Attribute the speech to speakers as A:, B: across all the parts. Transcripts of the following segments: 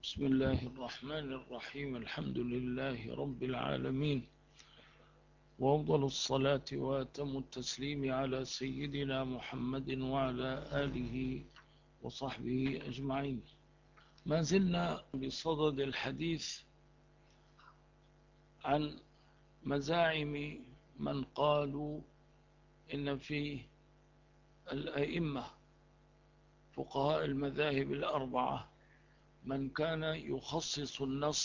A: بسم الله الرحمن الرحيم. الحمد لله رب العالمين، وأفضل الصلاة وأتم التسليم على سيدنا محمد وعلى آله وصحبه أجمعين. ما زلنا بصدد الحديث عن مزاعم من قالوا إن في الأئمة فقهاء المذاهب الأربعة من كان يخصص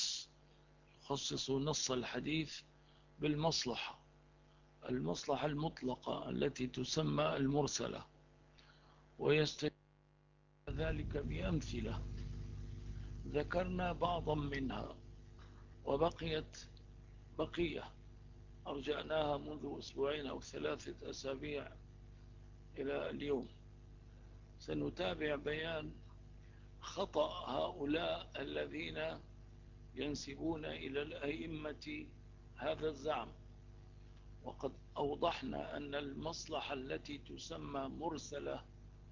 A: نص الحديث بالمصلحة المطلقة التي تسمى المرسلة، ويستدل ذلك بأمثلة ذكرنا بعضا منها، بقية أرجعناها منذ أسبوعين أو 3 أسابيع إلى اليوم. سنتابع بيان خطأ هؤلاء الذين ينسبون إلى الأئمة هذا الزعم. وقد أوضحنا أن المصلحة التي تسمى مرسلة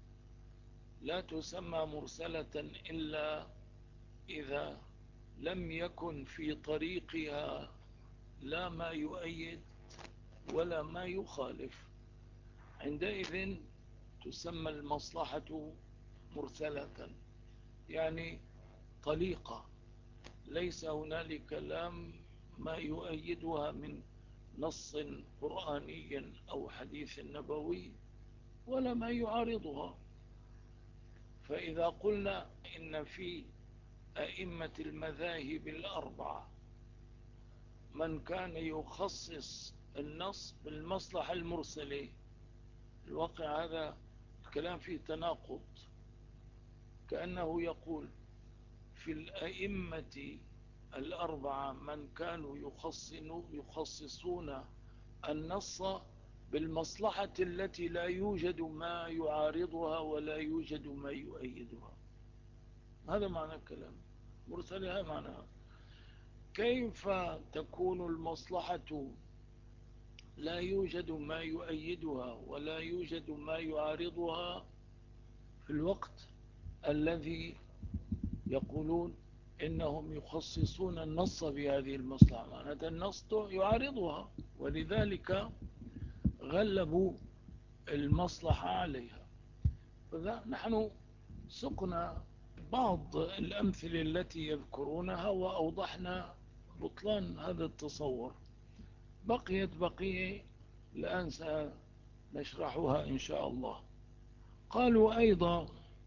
A: لا تسمى مرسلة إلا إذا لم يكن في طريقها لا ما يؤيد ولا ما يخالف، عندئذ تسمى المصلحة مرسلة، يعني طليقة ليس هنالك لا ما يؤيدها من نص قرآني أو حديث نبوي ولا ما يعارضها. فإذا قلنا إن في أئمة المذاهب الأربعة من كان يخصص النص بالمصلحة المرسلة، الواقع هذا الكلام فيه تناقض، كأنه يقول في الأئمة الأربعة من كانوا يخصصون النص بالمصلحة التي لا يوجد ما يعارضها ولا يوجد ما يؤيدها. هذا معنى الكلام مرسل. هذا معنى كيف تكون المصلحة لا يوجد ما يؤيدها ولا يوجد ما يعارضها في الوقت الذي يقولون إنهم يخصصون النص بهذه المصلحة؟ معنى النص يعارضها، ولذلك غلبوا المصلحة عليها. فذا نحن سقنا بعض الأمثلة التي يذكرونها وأوضحنا بطلان هذا التصور. بقيت بقية الآن سنشرحها إن شاء الله. قالوا أيضا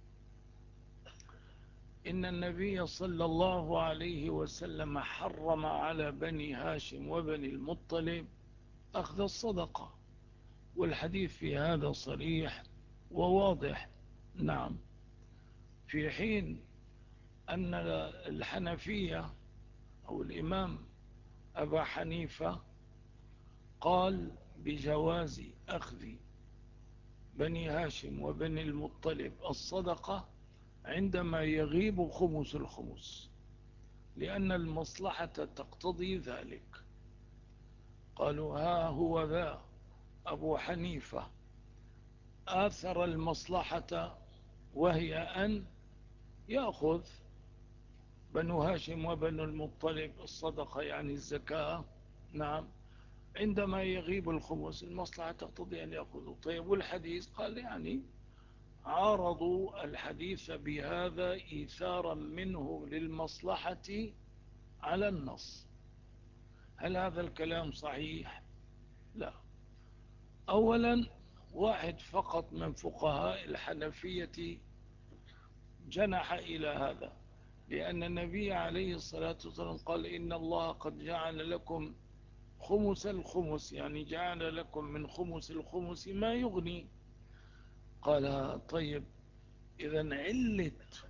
A: إن النبي صلى الله عليه وسلم حرم على بني هاشم وبني المطلب أخذ الصدقة، والحديث في هذا صريح وواضح. نعم، في حين أن الحنفية أو الإمام أبا حنيفة قال بجواز أخذ بني هاشم وبني المطلب الصدقة عندما يغيب خمس الخمس، لأن المصلحة تقتضي ذلك. قالوا ها هو ذا أبو حنيفة آثر المصلحة، وهي أن يأخذ بنو هاشم وبنو المطلب الصدقة يعني الزكاة. نعم، عندما يغيب الخمس المصلحة تقتضي أن يأخذوا. طيب، والحديث قال يعني عارضوا الحديث بهذا إيثارا منه للمصلحة على النص. هل هذا الكلام صحيح؟ لا. أولا، واحد فقط من فقهاء الحنفية جنح إلى هذا، لأن النبي عليه الصلاة والسلام قال إن الله قد جعل لكم خمس الخمس، يعني جعل لكم من خمس الخمس ما يغني. قال طيب، إذن علة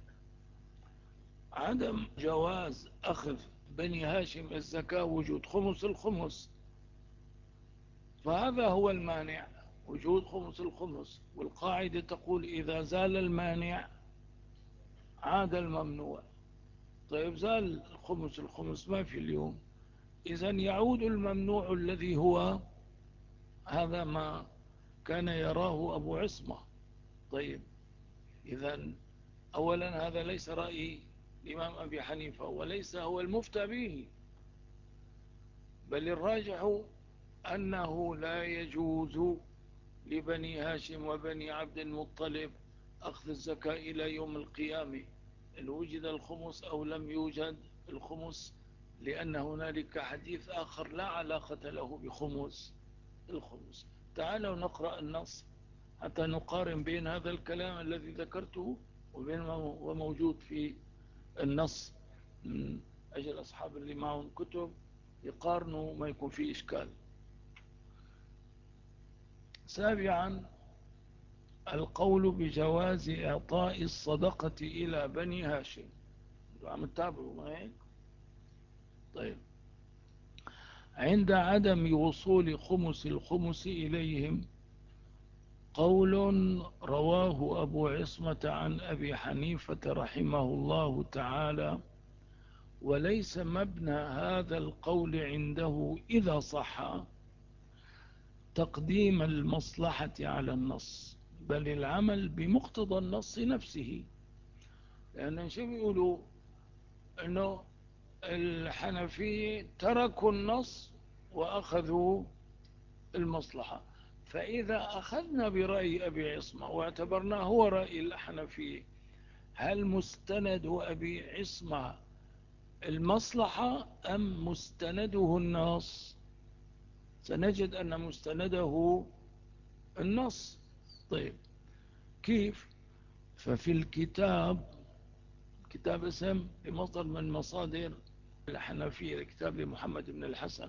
A: عدم جواز أخذ بني هاشم الزكاة وجود خمس الخمس، فهذا هو المانع، وجود خمس الخمس. والقاعدة تقول إذا زال المانع عاد الممنوع. طيب، زال الخمس ما في اليوم، إذن يعود الممنوع الذي هو هذا ما كان يراه أبو عصمة. طيب، إذن أولا هذا ليس رأي الإمام أبي حنيفة وليس هو المفتى به، بل الراجح أنه لا يجوز لبني هاشم وبني عبد المطلب أخذ الزكاة إلى يوم القيامة، إن وجد الخمس أو لم يوجد الخمس، لأن هنالك حديث آخر لا علاقة له بخمس الخمس. تعالوا نقرأ النص حتى نقارن بين هذا الكلام الذي ذكرته وبين ما هو موجود في النص، من أجل أصحاب اللي معهم كتب يقارنوا ما يكون فيه إشكال. سابعا، القول بجواز إعطاء الصدقة إلى بني هاشم. عم تتابعوا ما هيك؟ طيب، عند عدم وصول خمس الخمس إليهم، قول رواه أبو عصمة عن أبي حنيفة رحمه الله تعالى، وليس مبنى هذا القول عنده إذا صح تقديم المصلحة على النص، بل العمل بمقتضى النص نفسه. لأن شو بيقولوا؟ أنه الحنفية تركوا النص وأخذوا المصلحة، فإذا أخذنا برأي أبي عصمة واعتبرناه هو رأي الحنفية، هل مستند أبي عصمة المصلحة أم مستنده النص؟ سنجد أن مستنده النص. طيب، كيف؟ ففي الكتاب، كتاب اسم لمصدر من مصادر الحنفية، كتاب لمحمد بن الحسن،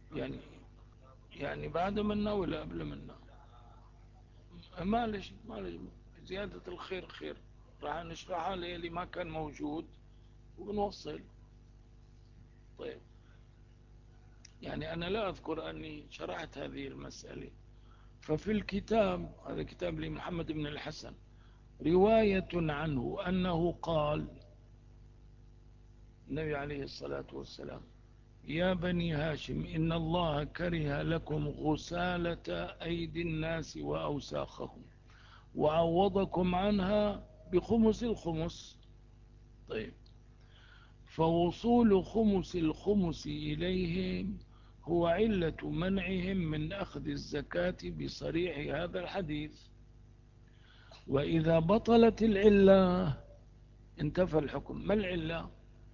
A: يعني بعد منا ولا قبل منا؟ معلش زيادة الخير خير، راح نشرحها اللي ما كان موجود ونوصل. طيب، يعني أنا لا أذكر أني شرحت هذه المسألة. ففي الكتاب، هذا كتاب لمحمد بن الحسن، رواية عنه أنه قال النبي عليه الصلاة والسلام: يا بني هاشم إن الله كره لكم غسالة أيدي الناس وأوساخهم وعوضكم عنها بخمس الخمس. طيب، فوصول خمس الخمس إليهم هو علة منعهم من أخذ الزكاة بصريح هذا الحديث، وإذا بطلت العلة انتفى الحكم. ما العلة؟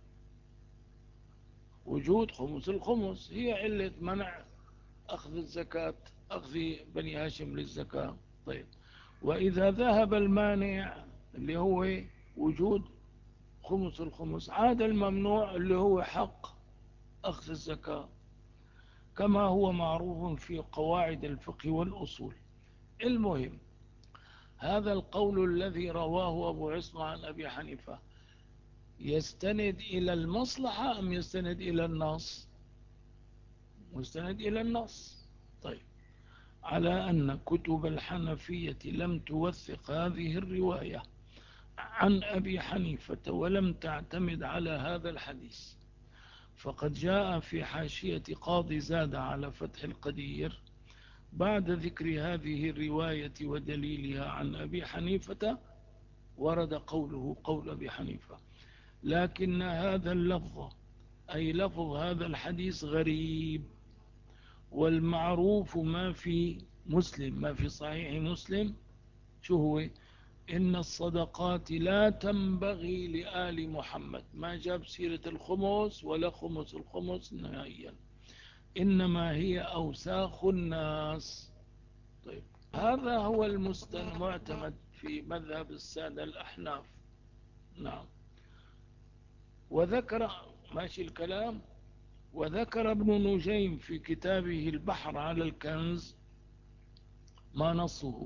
A: وجود خمس الخمس هي علة منع أخذ الزكاة، أخذ بني هاشم للزكاة. طيب، وإذا ذهب المانع اللي هو وجود خمس الخمس، عاد الممنوع اللي هو حق أخذ الزكاة، كما هو معروف في قواعد الفقه والأصول. المهم، هذا القول الذي رواه أبو عصمة عن أبي حنيفة يستند إلى المصلحة أم يستند إلى النص؟ مستند إلى النص. طيب، على أن كتب الحنفية لم توثق هذه الرواية عن أبي حنيفة ولم تعتمد على هذا الحديث، فقد جاء في حاشية قاضي زاد على فتح القدير بعد ذكر هذه الرواية ودليلها عن أبي حنيفة ورد قوله قول أبي حنيفة، لكن هذا اللفظ أي لفظ هذا الحديث غريب، والمعروف ما في مسلم، ما في صحيح مسلم، شو هو؟ إن الصدقات لا تنبغي لآل محمد. ما جاب سيرة الخمس ولا خمس الخمس نهائيا، إنما هي أوساخ الناس. طيب، هذا هو المعتمد في مذهب السادة الأحناف. نعم. وذكر، ماشي الكلام، وذكر ابن نجيم في كتابه البحر على الكنز ما نصه،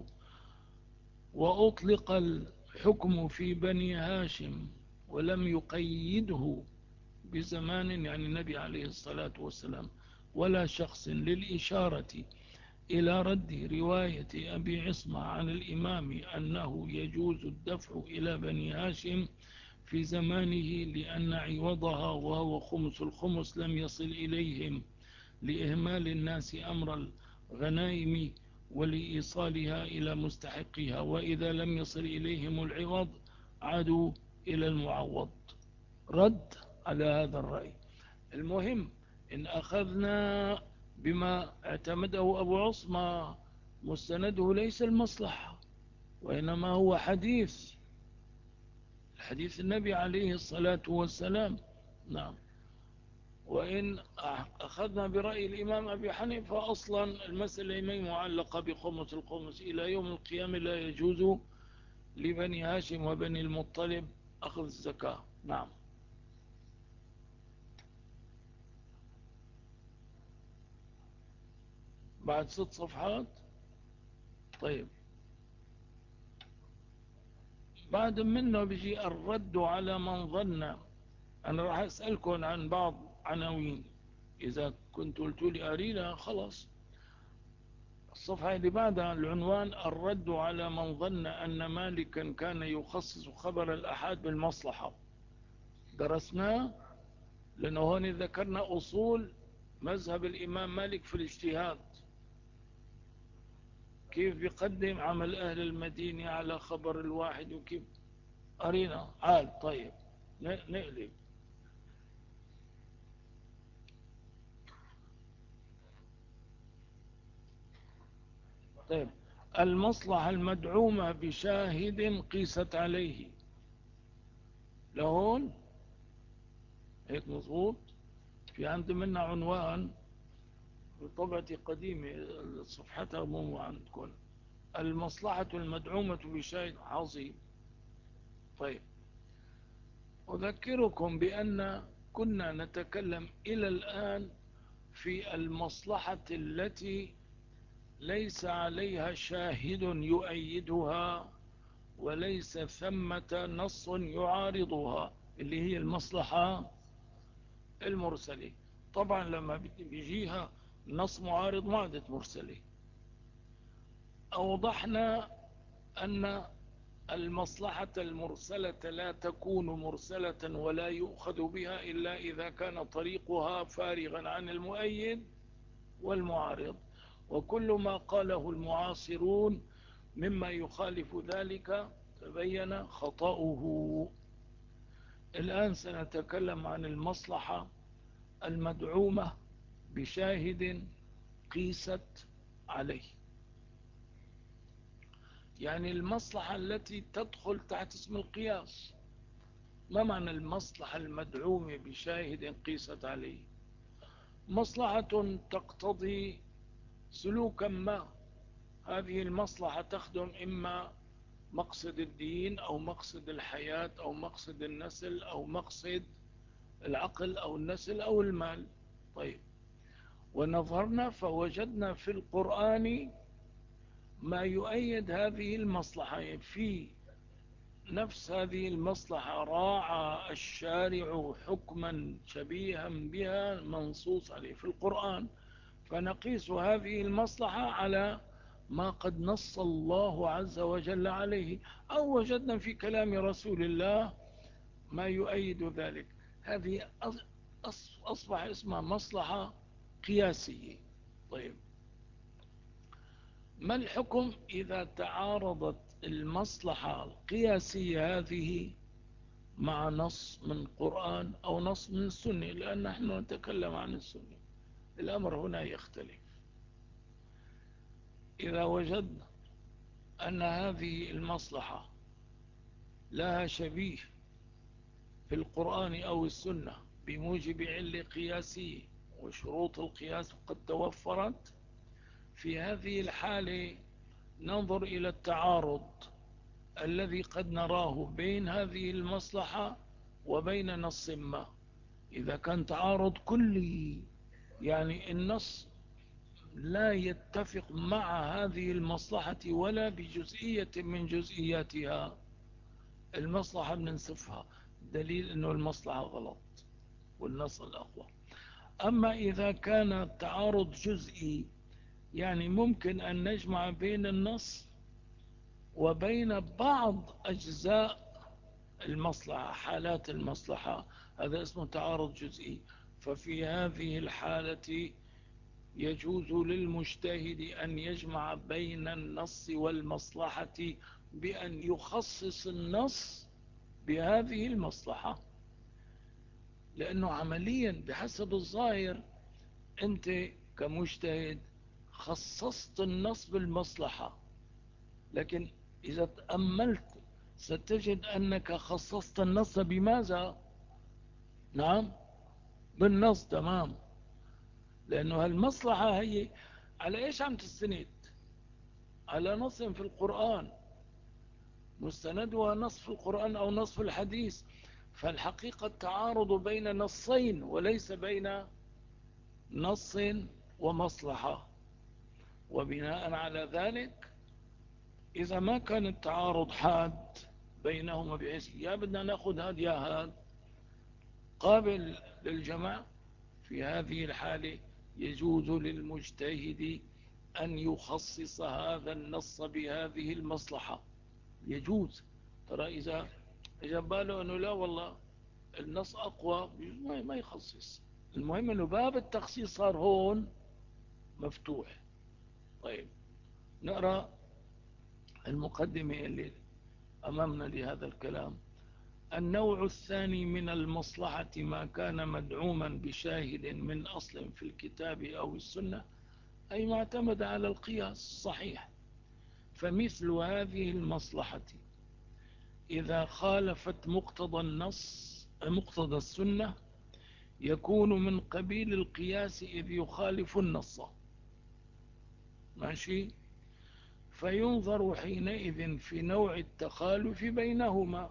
A: وأطلق الحكم في بني هاشم ولم يقيده بزمان، يعني النبي عليه الصلاة والسلام، ولا شخص، للإشارة إلى رد رواية أبي عصمة عن الإمام أنه يجوز الدفع إلى بني هاشم في زمانه، لأن عوضها وهو خمس الخمس لم يصل إليهم لإهمال الناس أمر الغنائم ولإيصالها إلى مستحقها، وإذا لم يصل إليهم العوض عادوا إلى المعوض. رد على هذا الرأي. المهم إن أخذنا بما اعتمده أبو عصمة مستنده ليس المصلحة، وإنما هو حديث النبي عليه الصلاة والسلام. نعم. وإن أخذنا برأي الإمام أبي حنيفة أصلا المسألة ما معلقة بخمس الخمس إلى يوم القيامة، لا يجوز لبني هاشم وبني المطلب أخذ الزكاة. نعم. بعد 6 صفحات. طيب، بعد منه بيجي الرد على من ظن. أنا راح أسألكم عن بعض عناوين، إذا كنت قلت لي أرينا خلاص. الصفحة اللي بعدها العنوان الرد على من ظن أن مالكا كان يخصص خبر الأحاد بالمصلحة. درسناه لأنه هون ذكرنا أصول مذهب الإمام مالك في الاجتهاد، كيف بيقدم عمل أهل المدينة على خبر الواحد وكيف. أرينا عال. طيب، نقلب. طيب، المصلحة المدعومة بشاهد قيست عليه. لهون هيك مظبوط. في عندي منا عنوان بطبعة قديمة، صفحتها مو عندكم. المصلحة المدعومة بشاهد عظيم. طيب، أذكركم بأن كنا نتكلم إلى الآن في المصلحة التي ليس عليها شاهد يؤيدها وليس ثمة نص يعارضها، اللي هي المصلحة المرسلة. طبعا لما بيجيها نص معارض ما عادت مرسلة. أوضحنا أن المصلحة المرسلة لا تكون مرسلة ولا يؤخذ بها إلا إذا كان طريقها فارغا عن المؤيد والمعارض، وكل ما قاله المعاصرون مما يخالف ذلك تبين خطأه. الآن سنتكلم عن المصلحة المدعومة بشاهد قيست عليه، يعني المصلحة التي تدخل تحت اسم القياس. ما معنى المصلحة المدعومة بشاهد قيست عليه؟ مصلحة تقتضي سلوكا ما. هذه المصلحة تخدم إما مقصد الدين أو مقصد الحياة أو مقصد النسل أو مقصد العقل أو النسل أو المال. طيب، ونظرنا فوجدنا في القرآن ما يؤيد هذه المصلحة. في نفس هذه المصلحة راعى الشارع حكما شبيها بها منصوص عليه في القرآن، فنقيس هذه المصلحة على ما قد نص الله عز وجل عليه، أو وجدنا في كلام رسول الله ما يؤيد ذلك. هذه أصبح اسمها مصلحة قياسية. طيب، ما الحكم إذا تعارضت المصلحة القياسية هذه مع نص من القرآن أو نص من السنة؟ لأن نحن نتكلم عن السنة، الأمر هنا يختلف. إذا وجدنا أن هذه المصلحة لها شبيه في القرآن أو السنة بموجب علة قياسية وشروط القياس قد توفرت، في هذه الحالة ننظر إلى التعارض الذي قد نراه بين هذه المصلحة وبين نص ما. إذا كان تعارض كلي، يعني النص لا يتفق مع هذه المصلحة ولا بجزئية من جزئياتها، المصلحة بننسفها، دليل أنه المصلحة غلط والنص الأقوى. أما إذا كان التعارض جزئي، يعني ممكن أن نجمع بين النص وبين بعض أجزاء المصلحة، حالات المصلحة، هذا اسمه تعارض جزئي. ففي هذه الحالة يجوز للمجتهد أن يجمع بين النص والمصلحة بأن يخصص النص بهذه المصلحة. لأنه عمليا بحسب الظاهر أنت كمجتهد خصصت النص بالمصلحة، لكن إذا تأملت ستجد أنك خصصت النص بماذا؟ نعم، بالنص. تمام. لأنه المصلحة هي على إيش عم تستند؟ على نص في القرآن، مستندها نص في القرآن أو نص في الحديث. فالحقيقة التعارض بين نصين وليس بين نص ومصلحة. وبناء على ذلك إذا ما كان التعارض حاد بينهما بحيث يا بدنا نأخذ هذا يا هذا قابل للجمع، في هذه الحالة يجوز للمجتهد أن يخصص هذا النص بهذه المصلحة. يجوز. ترى إذا باله أنه لا والله النص أقوى ما يخصص. المهم أنه باب التخصيص صار هون مفتوح. طيب، نقرأ المقدمة اللي أمامنا لهذا الكلام. النوع الثاني من المصلحة ما كان مدعوما بشاهد من أصل في الكتاب أو السنة، أي معتمد على القياس الصحيح. فمثل هذه المصلحة إذا خالفت مقتضى النص مقتضى السنة يكون من قبيل القياس إذ يخالف النص. ماشي. فينظر حينئذ في نوع التخالف بينهما،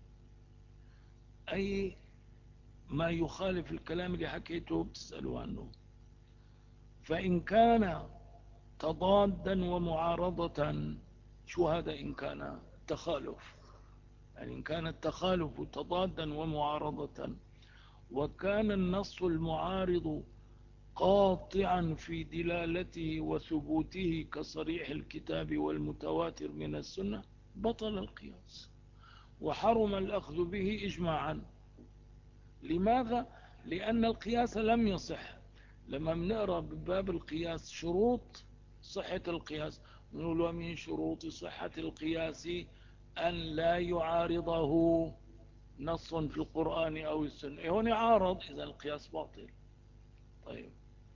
A: أي ما يخالف الكلام اللي حكيته بتسألوا عنه. فإن كان تضادا ومعارضة، شو هذا إن كان تخالف؟ يعني إن كان التخالف تضادا ومعارضة وكان النص المعارض قاطعا في دلالته وثبوته كصريح الكتاب والمتواتر من السنة، بطل القياس وحرم الأخذ به إجماعا. لماذا؟ لأن القياس لم يصح. لما بنقرأ بباب القياس شروط صحة القياس نقول ومن شروط صحة القياس أن لا يعارضه نص في القرآن أو السنة. هون عارض، إذا القياس باطل. طيب،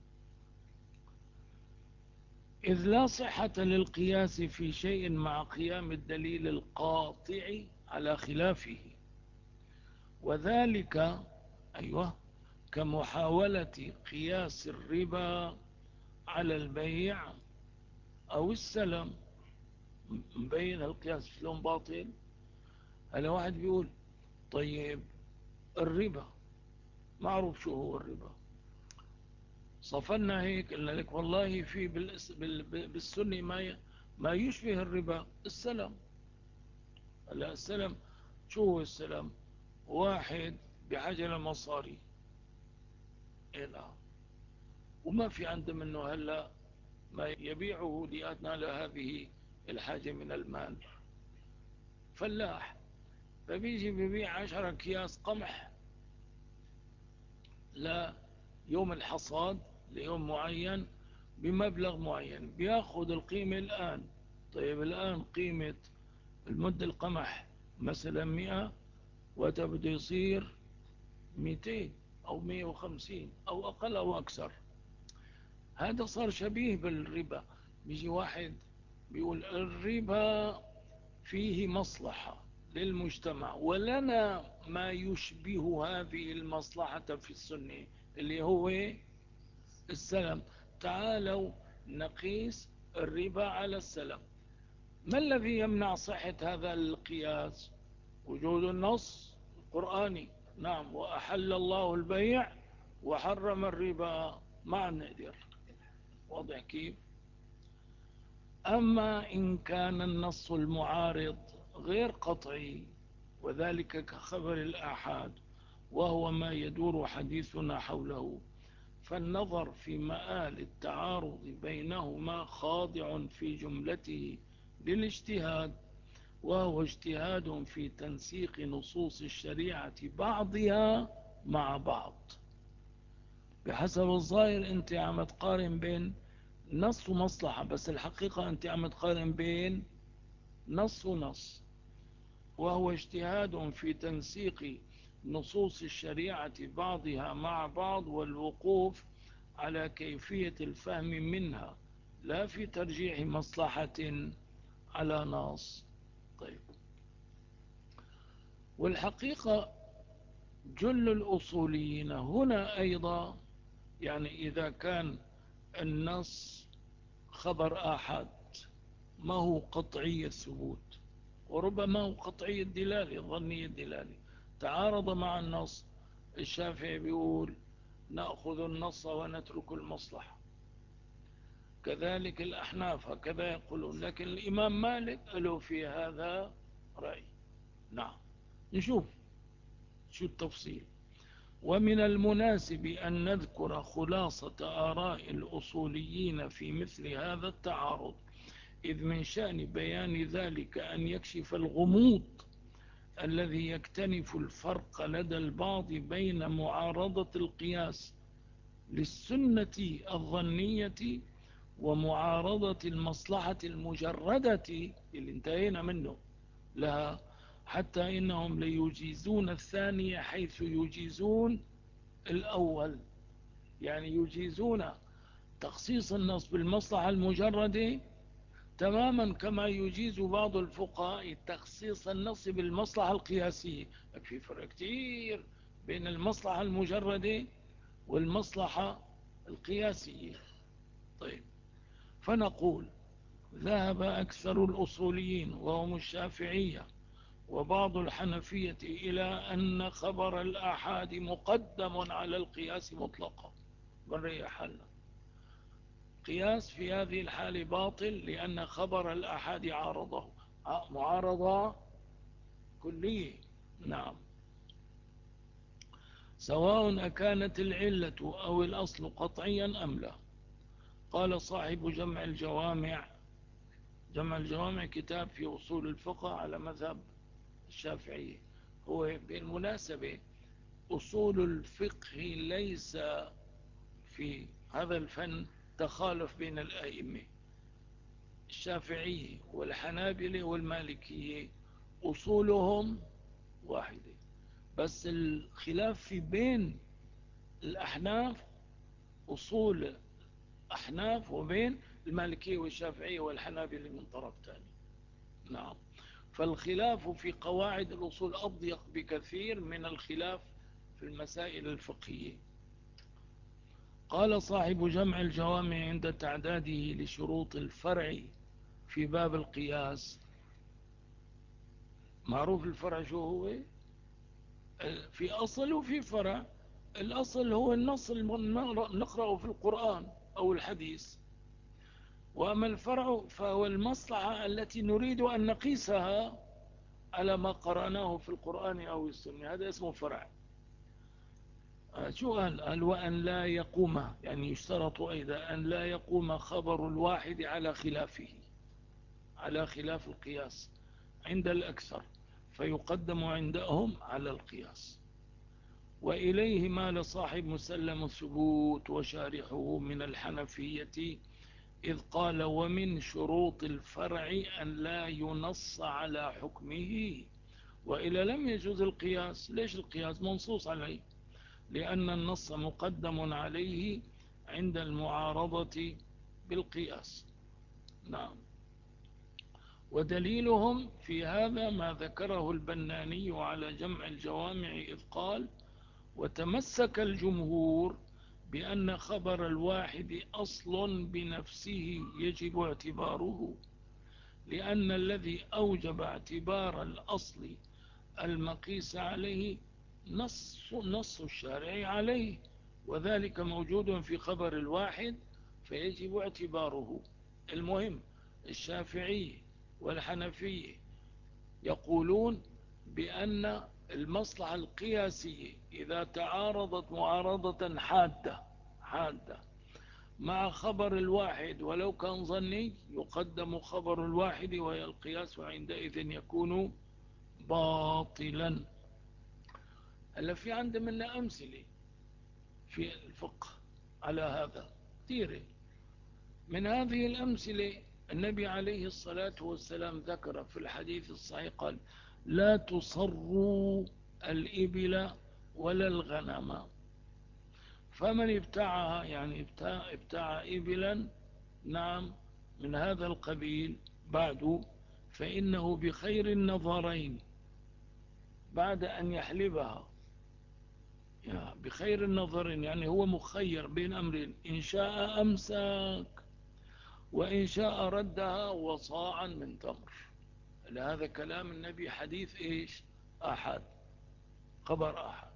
A: إذ لا صحة للقياس في شيء مع قيام الدليل القاطع على خلافه، وذلك أيوه كمحاولة قياس الربا على البيع أو السلم. مبين القياس شلون باطل. هلا واحد بيقول طيب الربا معروف شو هو الربا، صفنا هيك قلنا لك والله في بالسنة ما يشبه الربا، السلم. هلا السلم شو هو السلم؟ واحد بعجل مصاري إلى وما في عنده منه هلا ما يبيعه لأدنى لهذه الحاجة من المال. فلاح فبيجي ببيع 10 أكياس قمح ليوم الحصاد ليوم معين بمبلغ معين، بياخذ القيمة الآن. طيب الآن قيمة المد القمح مثلا 100، وتبدو يصير 200 أو 150 أو أقل أو أكثر. هذا صار شبيه بالربا. بيجي واحد بيقول الربا فيه مصلحة للمجتمع ولنا ما يشبه هذه المصلحة في السنة اللي هو السلم. تعالوا نقيس الربا على السلم. ما الذي يمنع صحة هذا القياس؟ وجود النص القرآني. نعم، وأحل الله البيع وحرم الربا. ما نقدر. واضح كيف؟ أما إن كان النص المعارض غير قطعي، وذلك كخبر الآحاد وهو ما يدور حديثنا حوله، فالنظر في مآل التعارض بينهما خاضع في جملته للاجتهاد، وهو اجتهاد في تنسيق نصوص الشريعة بعضها مع بعض. بحسب الظاهر أنت عم تقارن بين نص ومصلحة، بس الحقيقة أنت عم تقارن بين نص ونص، وهو اجتهاد في تنسيق نصوص الشريعة بعضها مع بعض والوقوف على كيفية الفهم منها، لا في ترجيح مصلحة على نص. طيب، والحقيقة جل الأصوليين هنا أيضا، يعني إذا كان النص خبر آحاد ما هو قطعي الثبوت، وربما هو قطعي الدلالة، ظني الدلالة، تعارض مع النص، الشافعي بيقول نأخذ النص ونترك المصلحة، كذلك الأحناف هكذا يقولون، لكن الإمام مالك له في هذا رأي. نعم، نشوف شو التفصيل. ومن المناسب أن نذكر خلاصة آراء الأصوليين في مثل هذا التعارض، إذ من شأن بيان ذلك أن يكشف الغموض الذي يكتنف الفرق لدى البعض بين معارضة القياس للسنة الظنية ومعارضة المصلحة المجردة اللي انتهينا منه لها، حتى إنهم ليجيزون الثانية حيث يجيزون الأول، يعني يجيزون تخصيص النص بالمصلحة المجردة تماما كما يجيز بعض الفقهاء تخصيص النص بالمصلحة القياسية. في فرق كتير بين المصلحة المجردة والمصلحة القياسية. طيب، فنقول ذهب أكثر الأصوليين وهم الشافعية وبعض الحنفية إلى أن خبر الآحاد مقدم على القياس مطلقا. بريح حالنا، قياس في هذه الحالة باطل لأن خبر الآحاد عارضه معارضة كلية. نعم، سواء أكانت العلة أو الأصل قطعيا أم لا. قال صاحب جمع الجوامع، جمع الجوامع كتاب في أصول الفقه على مذهب الشافعية. هو بالمناسبة أصول الفقه ليس في هذا الفن تخالف بين الأئمة، الشافعية والحنابلة والمالكية أصولهم واحدة، بس الخلاف في بين الأحناف، أصول أحناف وبين المالكية والشافعية والحنابلة من طرف ثاني. نعم، فالخلاف في قواعد الأصول أضيق بكثير من الخلاف في المسائل الفقهية. قال صاحب جمع الجوامع عند تعداده لشروط الفرع في باب القياس، معروف الفرع شو هو؟ في أصل وفي فرع. الأصل هو النص نقرأه في القرآن أو الحديث، وأما الفرع فهو المصلحة التي نريد أن نقيسها على ما قرأناه في القرآن أو السنة، هذا اسمه فرع. شو قال وأن لا يقوم، يعني يشترط أيضا أن لا يقوم خبر الواحد على خلافه، على خلاف القياس عند الأكثر، فيقدم عندهم على القياس. وإليه مال صاحب مسلم الثبوت وشارحه من الحنفية، إذ قال ومن شروط الفرع أن لا ينص على حكمه، وإلا لم يجوز القياس. ليش القياس منصوص عليه؟ لأن النص مقدم عليه عند المعارضة بالقياس. نعم، ودليلهم في هذا ما ذكره البناني على جمع الجوامع، إذ قال وتمسك الجمهور بأن خبر الواحد أصل بنفسه يجب اعتباره، لأن الذي أوجب اعتبار الأصل المقيس عليه نص الشارع عليه، وذلك موجود في خبر الواحد فيجب اعتباره. المهم، الشافعي والحنفية يقولون بأن المصلحة القياسية إذا تعارضت معارضة حادة مع خبر الواحد ولو كان ظني، يقدم خبر الواحد وهي القياس، وعندئذ يكون باطلا. هلا في عندنا أمثلة في الفقه على هذا كثيرة. من هذه الأمثلة النبي عليه الصلاة والسلام ذكر في الحديث الصحيح قال لا تصروا الإبل ولا الغنم. فمن ابتاعها يعني ابتاع إبلا نعم من هذا القبيل بعد، فإنه بخير النظرين بعد أن يحلبها. بخير النظرين يعني هو مخير بين أمرين، إن شاء أمسك وإن شاء ردها وصاعا من تمر. هذا كلام النبي حديث إيش؟ أحد، خبر أحد.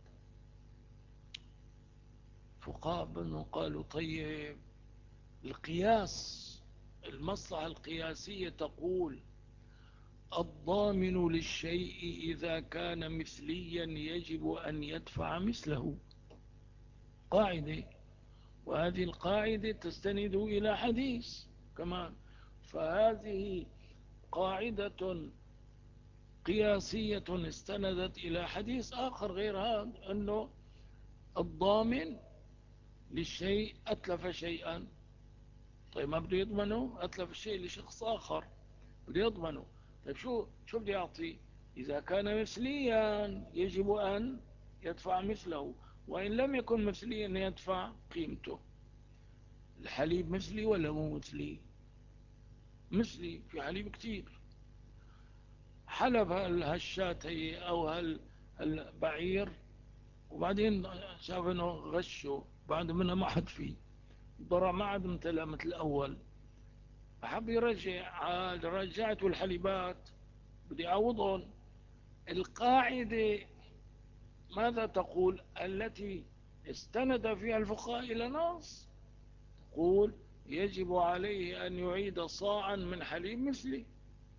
A: فقابل قالوا طيب القياس، المصلحة القياسية تقول الضامن للشيء إذا كان مثليا يجب أن يدفع مثله، قاعدة، وهذه القاعدة تستند إلى حديث كمان. فهذه قاعدة قياسية استندت إلى حديث آخر غير هذا، أنه الضامن للشيء أتلف شيئا، طيب ما بده يضمنه؟ أتلف الشيء لشخص آخر بده يضمنه، طيب شو بده يعطي؟ إذا كان مثليا يجب أن يدفع مثله، وإن لم يكن مثليا يدفع قيمته. الحليب مثلي ولا مو مثلي؟ مثلي، في حليب كتير. حلب هالشاة هي أو هالبعير، وبعدين شاف انه غشه بعد منها ما حد فيه، ضرع ما عاد امتلأ مثل الأول، فحب يرجع، عاد رجعته الحليبات بدي يعوضهم. القاعدة ماذا تقول التي استند فيها الفقهاء إلى نص؟ تقول يجب عليه أن يعيد صاعا من حليب مثله.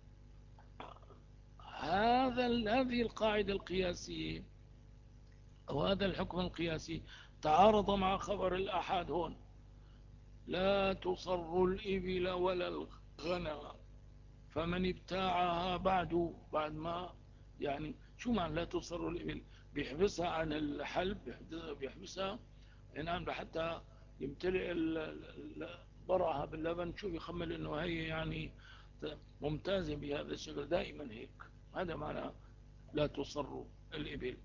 A: هذه القاعدة القياسية أو هذا الحكم القياسي تعارض مع خبر الأحاد هون، لا تصر الإبل ولا الغنم. فمن ابتاعها بعد ما، يعني شو معنى لا تصر الإبل؟ بيحبسها عن الحلب، بيحبسها نعم حتى يمتلئ ضرعها باللبن، شو بيخمل انه هي يعني ممتازة بهذا الشكل دائما هيك. هذا معنى لا تصر الإبل.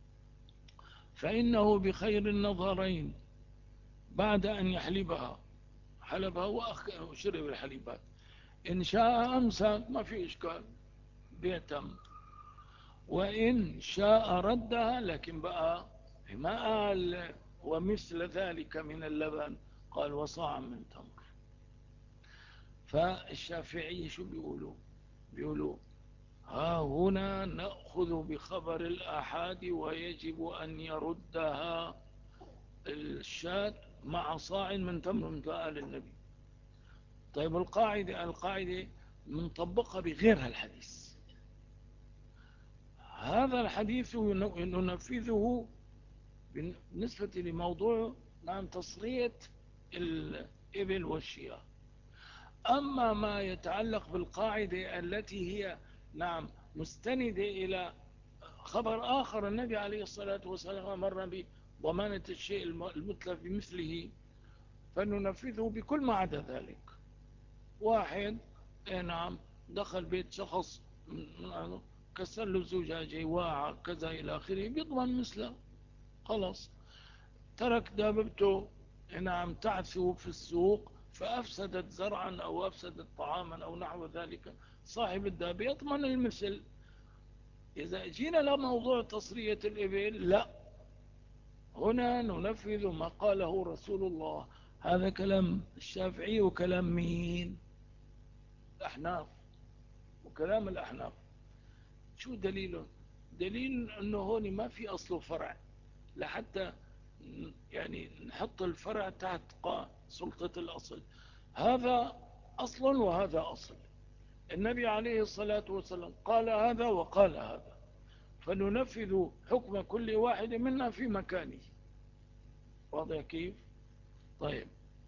A: فإنه بخير النظرين بعد أن يحلبها، حلبها وشرب الحليبات، إن شاء أمسك ما في إشكال بيتم، وإن شاء ردها. لكن بقى ما قال ومثل ذلك من اللبن، قال وصاعا من تمر. فالشافعي شو بيقولوا ها هنا نأخذ بخبر الآحاد ويجب أن يردها الشاة مع صاع من تمر مثل قال النبي. طيب القاعدة منطبقة بغير هالحديث. هذا الحديث ننفذه بالنسبة لموضوع نعم تصرية الإبل والشياه. أما ما يتعلق بالقاعدة التي هي نعم مستندة إلى خبر آخر، النبي عليه الصلاة والسلام مر بضمانة الشيء المتلف بمثله، فننفذه بكل ما عدا ذلك. واحد نعم دخل بيت شخص كسر له زجاجة واعة كذا إلى آخره، بيضمن مثله، خلاص. ترك دابته نعم تعثو في السوق فأفسدت زرعا أو أفسدت طعاما أو نحو ذلك، صاحب الدابة يضمن المثل. إذا جينا لموضوع تصرية الإبل، لا، هنا ننفذ ما قاله رسول الله. هذا كلام الشافعي وكلام مين؟ الأحناف، وكلام الأحناف. شو دليله؟ دليل أنه هون ما في أصل فرع، لحتى يعني نحط الفرع تحت سلطة الأصل. هذا أصل وهذا أصل، النبي عليه الصلاة والسلام قال هذا وقال هذا، فننفذ حكم كل واحد منا في مكانه. واضح كيف؟ طيب،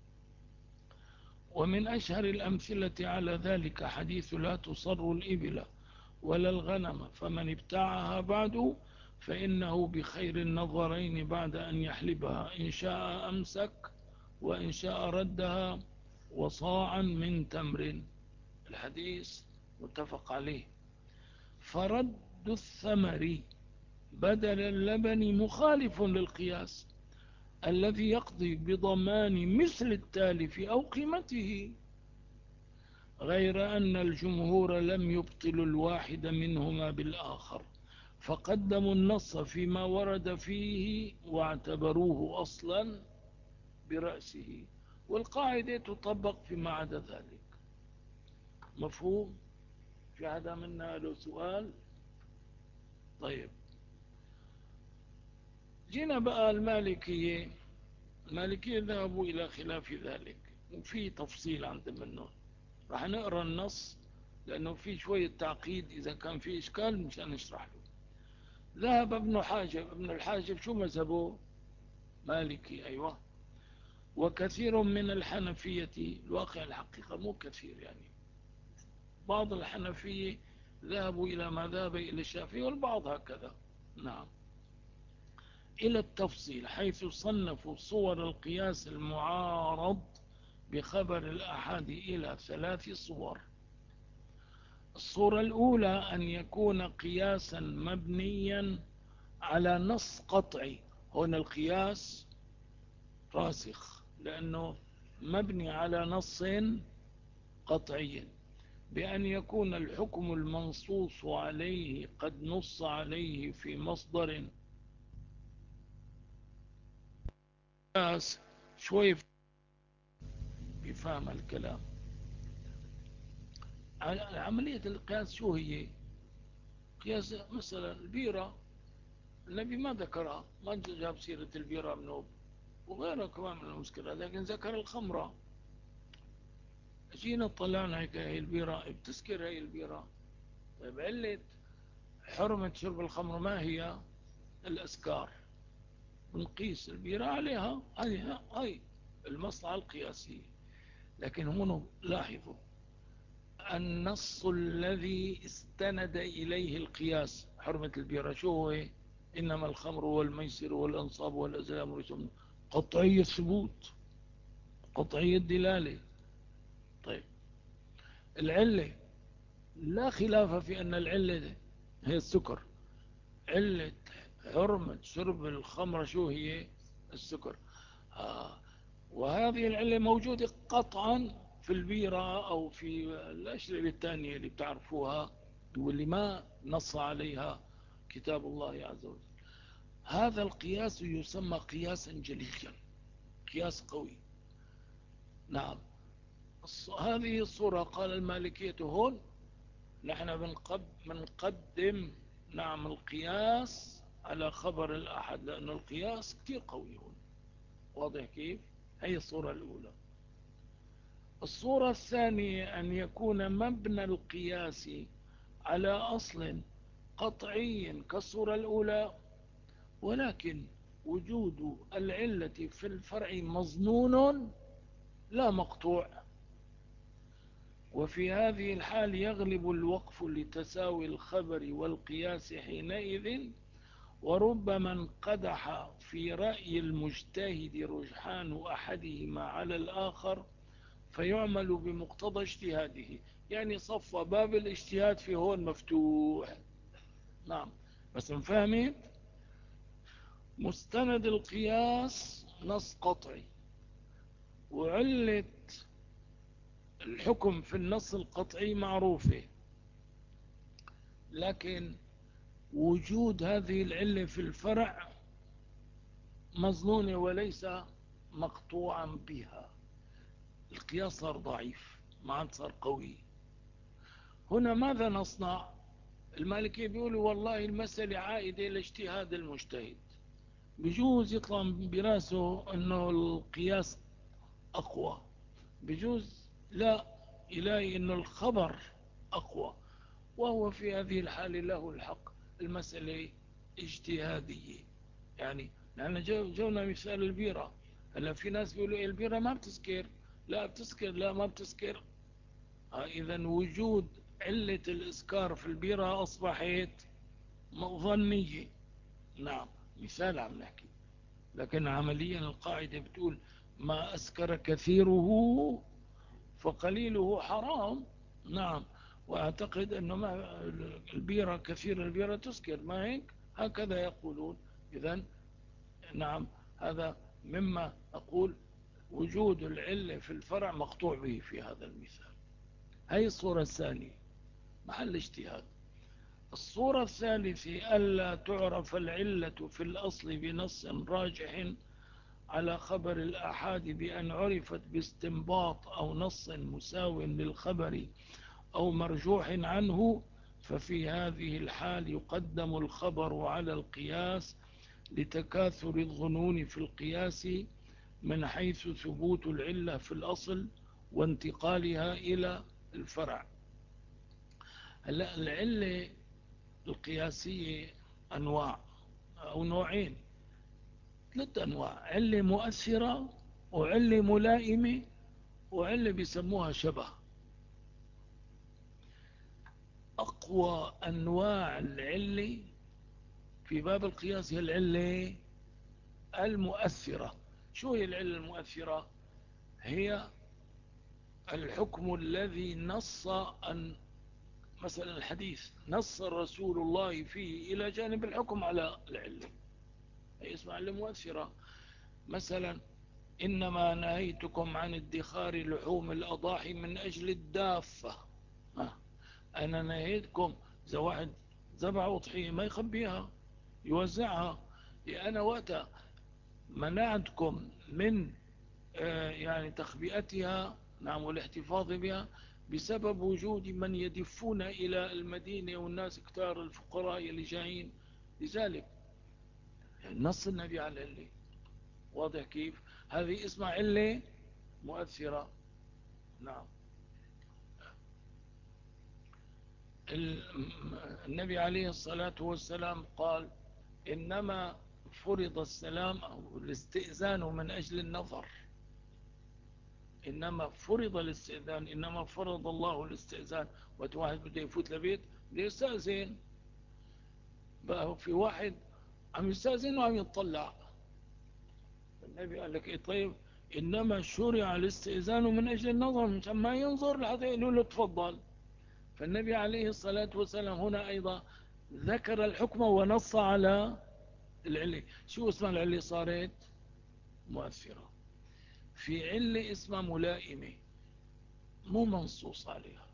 A: ومن أشهر الأمثلة على ذلك حديث لا تصر الإبل ولا الغنم، فمن ابتاعها بعد فإنه بخير النظرين بعد أن يحلبها، إن شاء أمسك وإن شاء ردها وصاعا من تمر. الحديث متفق عليه. فرد الثمر بدل اللبن مخالف للقياس الذي يقضي بضمان مثل التالف أو قيمته، غير أن الجمهور لم يبطلوا الواحد منهما بالآخر، فقدموا النص فيما ورد فيه واعتبروه أصلا برأسه، والقاعدة تطبق فيما عدا ذلك. مفهوم؟ في هذا منا له سؤال؟ طيب، جينا بقى المالكية. المالكية ذهبوا إلى خلاف ذلك، وفي تفصيل عند منه. راح نقرأ النص لأنه في شوية تعقيد، إذا كان في إشكال مشان نشرح له. ذهب ابن الحاجب شو مذهبه؟ مالكي، أيوة. وكثير من الحنفية، الواقع الحقيقة مو كثير يعني، بعض الحنفية ذهبوا إلى ما ذهب إلى الشافعي، والبعض هكذا. نعم، إلى التفصيل، حيث صنفوا صور القياس المعارض بخبر الأحد إلى 3 صور. الصورة الأولى أن يكون قياسا مبنيا على نص قطعي. هنا القياس راسخ لأنه مبني على نص قطعي، بأن يكون الحكم المنصوص عليه قد نص عليه في مصدر. شوي بفهم الكلام. عملية القياس شو هي؟ قياس مثلا البيرة، النبي ما ذكرها، ما جاب سيرة البيرة منوب وغيرها كمان من المسكرات، لكن ذكر الخمرة. جينا طلعنا هيك هي البيرة بتسكر، هي البيرة. طيب، علة حرمة شرب الخمر ما هي؟ الأسكار. بنقيس البيرة عليها، هاي المصلحة القياسية. لكن هنا لاحظوا النص الذي استند إليه القياس حرمة البيرة شو هو؟ إنما الخمر والميسر والأنصاب والأزلام رجس، قطعي الثبوت، قطعي الدلالة. طيب، العلة لا خلاف في أن العلة هي السكر. علة حرمة شرب الخمر شو هي؟ السكر. آه. وهذه العلة موجودة قطعا في البيرة أو في الأشربة الثانية اللي بتعرفوها، واللي ما نص عليها كتاب الله عز وجل. هذا القياس يسمى قياسا جليا، قياس قوي. نعم، هذه الصورة قال المالكية هون نحن بنقدم نعم القياس على خبر الأحد، لأن القياس كتير قوي هون. واضح كيف؟ هي الصورة الأولى. الصورة الثانية أن يكون مبنى القياس على أصل قطعي كالصورة الأولى، ولكن وجود العلة في الفرع مظنون لا مقطوع، وفي هذه الحال يغلب الوقف لتساوي الخبر والقياس حينئذ، وربما انقدح في رأي المجتهد رجحان أحدهما على الآخر فيعمل بمقتضى اجتهاده. يعني صفى باب الاجتهاد في هون مفتوح. نعم، بس مفهمت؟ مستند القياس نص قطعي، وعلة الحكم في النص القطعي معروفة، لكن وجود هذه العلة في الفرع مظنونة وليس مقطوعا بها. القياس صار ضعيف، ما عاد صار قوي. هنا ماذا نصنع؟ المالكية بيقولوا والله المسألة عائدة لاجتهاد المجتهد، بجوز يطلع براسه انه القياس اقوى، بجوز لا، يلاقي انه الخبر اقوى، وهو في هذه الحالة له الحق. المسألة اجتهادية. يعني لأن جونا مثال البيرة. هلا في ناس بيقولوا إيه البيرة ما بتسكر، لا بتسكر، لا ما بتسكر. إذا وجود علة الإسكار في البيرة أصبحت ظنية. نعم، مثال عم نحكي، لكن عمليا القاعدة بتقول ما أسكر كثيره فقليله حرام. نعم، وأعتقد أنه ما البيرة كثير البيرة تسكر، ما هيك؟ هكذا يقولون. إذن نعم، هذا مما أقول وجود العلة في الفرع مقطوع به في هذا المثال. هذه الصورة الثانية محل اجتهاد. الصورة الثالثة ألا تعرف العلة في الأصل بنص راجح على خبر الآحاد بأن عرفت باستنباط أو نص مساو للخبر أو مرجوح عنه، ففي هذه الحال يقدم الخبر على القياس لتكاثر الظنون في القياس من حيث ثبوت العلة في الأصل وانتقالها إلى الفرع. هلا العلة القياسية أنواع أو نوعين، 3 أنواع: علة مؤثرة، وعلة ملائمة، وعلة بيسموها شبه. أقوى أنواع العلة في باب القياس هي العلة المؤثرة. شو هي العلة المؤثرة؟ هي الحكم الذي نص أن مثلا الحديث نص رسول الله فيه إلى جانب الحكم على العلة، هي اسمها علة مؤثرة. مثلا إنما نهيتكم عن ادخار لحوم الأضاحي من أجل الدافة. أنا نهيتكم، إذا واحد ذبح أضحية ما يخبيها، يوزعها. أنا وقتها منعتكم من يعني تخبئتها، نعم، والاحتفاظ بها بسبب وجود من يدفون إلى المدينة والناس كتار الفقراء اللي جايين. لذلك نص النبي على اللي واضح كيف. هذه اسمها علة مؤثرة. نعم. النبي عليه الصلاة والسلام قال إنما فرض السلام أو الاستئذان من أجل النظر. إنما فرض الاستئذان، إنما فرض الله الاستئذان. واحد بده يفوت لبيت بده يستأذن، بقى في واحد عم يستأذن وعم يطلع. النبي قال لك إيه؟ طيب إنما شرع الاستئذان من أجل النظر، مشان ما ينظر لحتى يقولوا له تفضل. فالنبي عليه الصلاة والسلام هنا أيضا ذكر الحكم ونص على العلة. شو اسمها العلة؟ صارت مؤثرة. في علة اسمها ملائمة، مو منصوص عليها،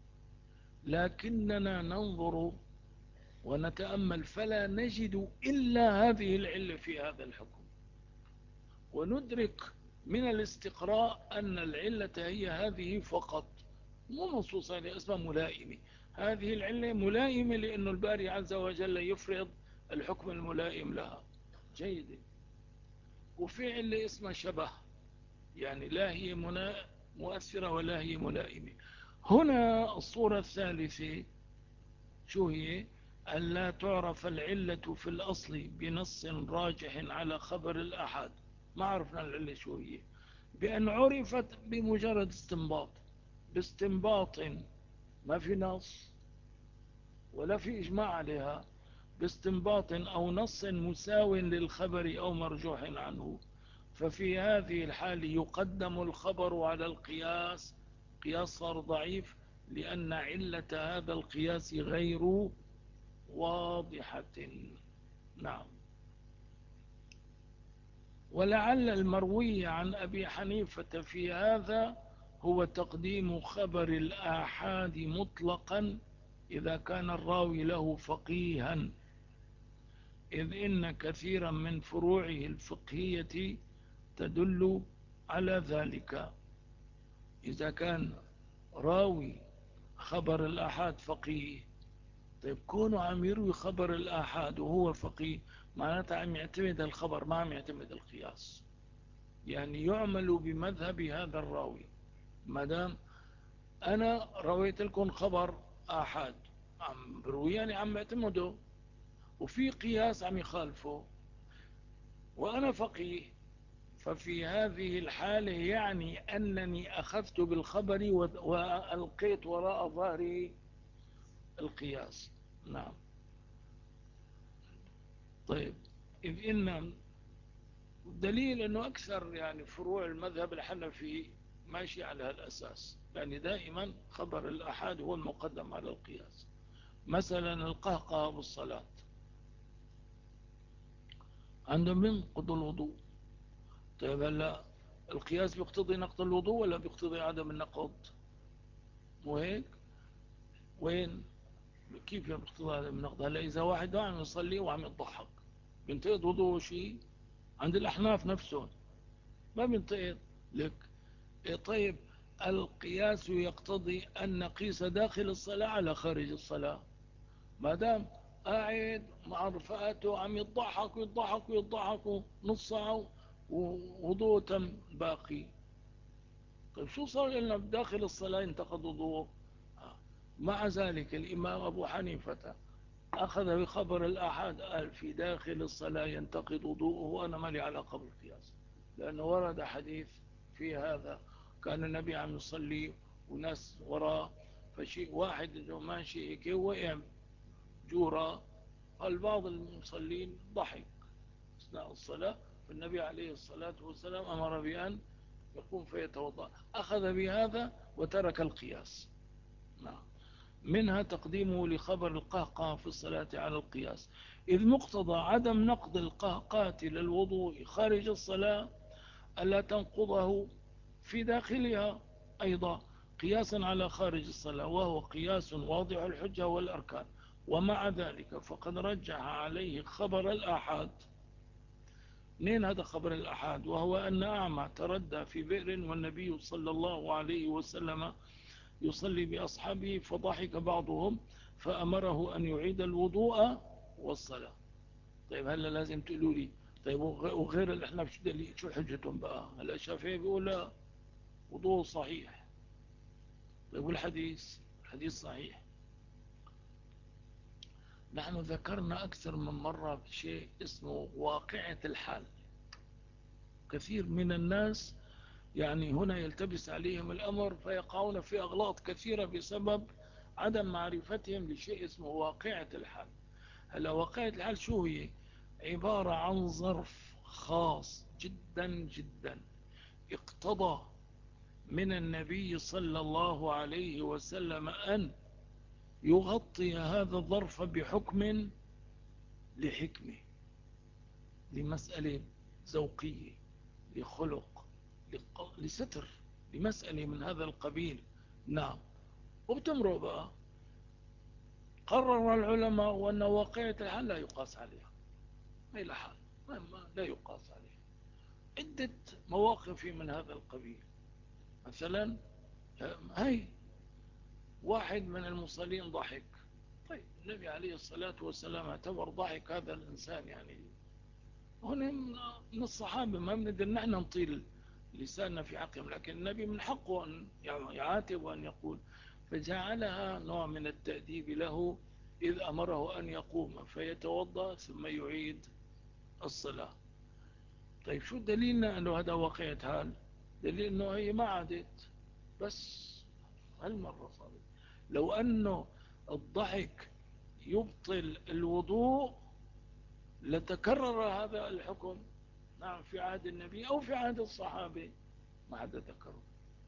A: لكننا ننظر ونتأمل فلا نجد إلا هذه العلة في هذا الحكم، وندرك من الاستقراء أن العلة هي هذه فقط، مو منصوص عليها، اسمها ملائمة. هذه العلة ملائمة لأن الباري عز وجل يفرض الحكم الملائم لها. جيد. وفي علة اسمها شبه، يعني لا هي مؤثرة ولا هي ملائمة. هنا الصورة الثالثة شو هي؟ ألا تعرف العلة في الأصل بنص راجح على خبر الأحد. ما عرفنا العلة شو هي، بأن عرفت بمجرد استنباط، باستنباط، ما في نص ولا في إجماع عليها، باستنباط أو نص مساو للخبر أو مرجوح عنه، ففي هذه الحال يقدم الخبر على القياس. قياس صار ضعيف لأن علة هذا القياس غير واضحة. نعم. ولعل المروي عن أبي حنيفة في هذا هو تقديم خبر الآحاد مطلقا إذا كان الراوي له فقيها، إذ إن كثيرا من فروعه الفقهية تدل على ذلك. إذا كان راوي خبر الآحاد فقيه، طيب كونه عم يروي خبر الآحاد وهو فقيه، معناتها عم يعتمد الخبر، ما عم يعتمد القياس. يعني يعمل بمذهب هذا الراوي. مادام أنا رويت لكم خبر آحاد عم بروي، يعني عم يعتمده، وفي قياس عم يخالفه، وأنا فقيه، ففي هذه الحالة يعني أنني أخذت بالخبر وألقيت وراء ظهري القياس. نعم. طيب، إذ إن الدليل أنه أكثر يعني فروع المذهب الحنفي ماشي على هالأساس، يعني دائما خبر الأحاد هو المقدم على القياس. مثلا القهقه بالصلاة، عندهم ينقض الوضوء. طيب هلا القياس بيقتضي نقض الوضوء ولا بيقتضي عدم النقض؟ مو هيك؟ وين كيف بيقتضي عدم النقض؟ هلا إذا واحد عم يصلي وعم يضحك بينتقض وضوءه شيء؟ عند الأحناف نفسهم ما بينتقض لك. طيب القياس يقتضي أن نقيس داخل الصلاة على خارج الصلاة. ما دام قاعد مع رفقاته عم يضحك ويضحك ويضحك نص ساعة ووضوء تم باقي. طيب شو صار لنا بداخل الصلاة ينتقض وضوء؟ مع ذلك الإمام أبو حنيفة أخذ بخبر الآحاد قال في داخل الصلاة ينتقض وضوءه، وأنا ما لي علاقة بالقياس، لأنه ورد حديث في هذا. كان النبي عم يصلي وناس وراه، فشيء واحد ماشي هيك وقع جورا، قال بعض المصلين ضحك أثناء الصلاة، فالنبي عليه الصلاة والسلام أمر بأن يقوم فيتوضأ. أخذ بهذا وترك القياس. نعم. منها تقديمه لخبر القهقه في الصلاة على القياس، إذ مقتضى عدم نقض القهقات للوضوء خارج الصلاة ألا تنقضه في داخلها أيضا قياسا على خارج الصلاة، وهو قياس واضح الحجة والأركان. ومع ذلك فقد رجح عليه خبر الآحاد. منين هذا خبر الآحاد؟ وهو أن أعمى تردى في بئر والنبي صلى الله عليه وسلم يصلي بأصحابه، فضحك بعضهم فأمره أن يعيد الوضوء والصلاة. طيب هلا لازم تقولوا لي طيب وغير الأحناف شو دليل، شو حجتهم بقى؟ هلا الشافعي بيقول لا، وضوء صحيح. طيب والحديث؟ الحديث صحيح. نحن ذكرنا أكثر من مرة شيء اسمه واقعة الحال. كثير من الناس يعني هنا يلتبس عليهم الأمر فيقعون في أغلاط كثيرة بسبب عدم معرفتهم لشيء اسمه واقعة الحال. هلا واقعة الحال شو هي؟ عبارة عن ظرف خاص جدا جدا اقتضى من النبي صلى الله عليه وسلم أن يغطي هذا الظرف بحكم لحكمة، لمسألة ذوقية، لخلق، لستر، لمسألة من هذا القبيل. نعم. وبتمرق بقى. قرر العلماء وأن واقعة الحال لا يقاس عليها، ما إلى حال، لا يقاس عليها. عدة مواقف من هذا القبيل. مثلا هاي واحد من المصلين ضحك. طيب النبي عليه الصلاة والسلام اعتبر ضحك هذا الإنسان يعني هنا من الصحابة، ما بنقدر نحن نطيل لساننا في حقهم، لكن النبي من حقه أن يعاتب وأن يقول، فجعلها نوع من التأديب له، إذ أمره أن يقوم فيتوضأ ثم يعيد الصلاة. طيب شو دليلنا أنه هذا واقعة حال؟ دليل أنه هي ما عادت، بس هالمرة صارت. لو أنه الضحك يبطل الوضوء لتكرر هذا الحكم. نعم، في عهد النبي أو في عهد الصحابة ما عاد تكرر.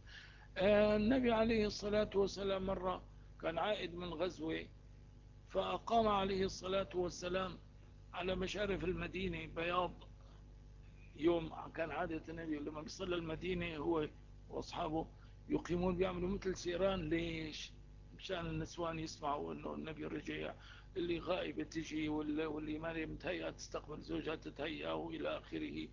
A: النبي عليه الصلاة والسلام مرة كان عائد من غزوة، فأقام عليه الصلاة والسلام على مشارف المدينة بياض يوم. كان عادة النبي لما بيصل المدينة هو وأصحابه يقيمون بيعملوا مثل سيران. ليش؟ مشان النسوان يسمعوا انه النبي رجع، اللي غائبة تجي، واللي ما متهيئة تستقبل زوجها تتهيأ وإلى آخره.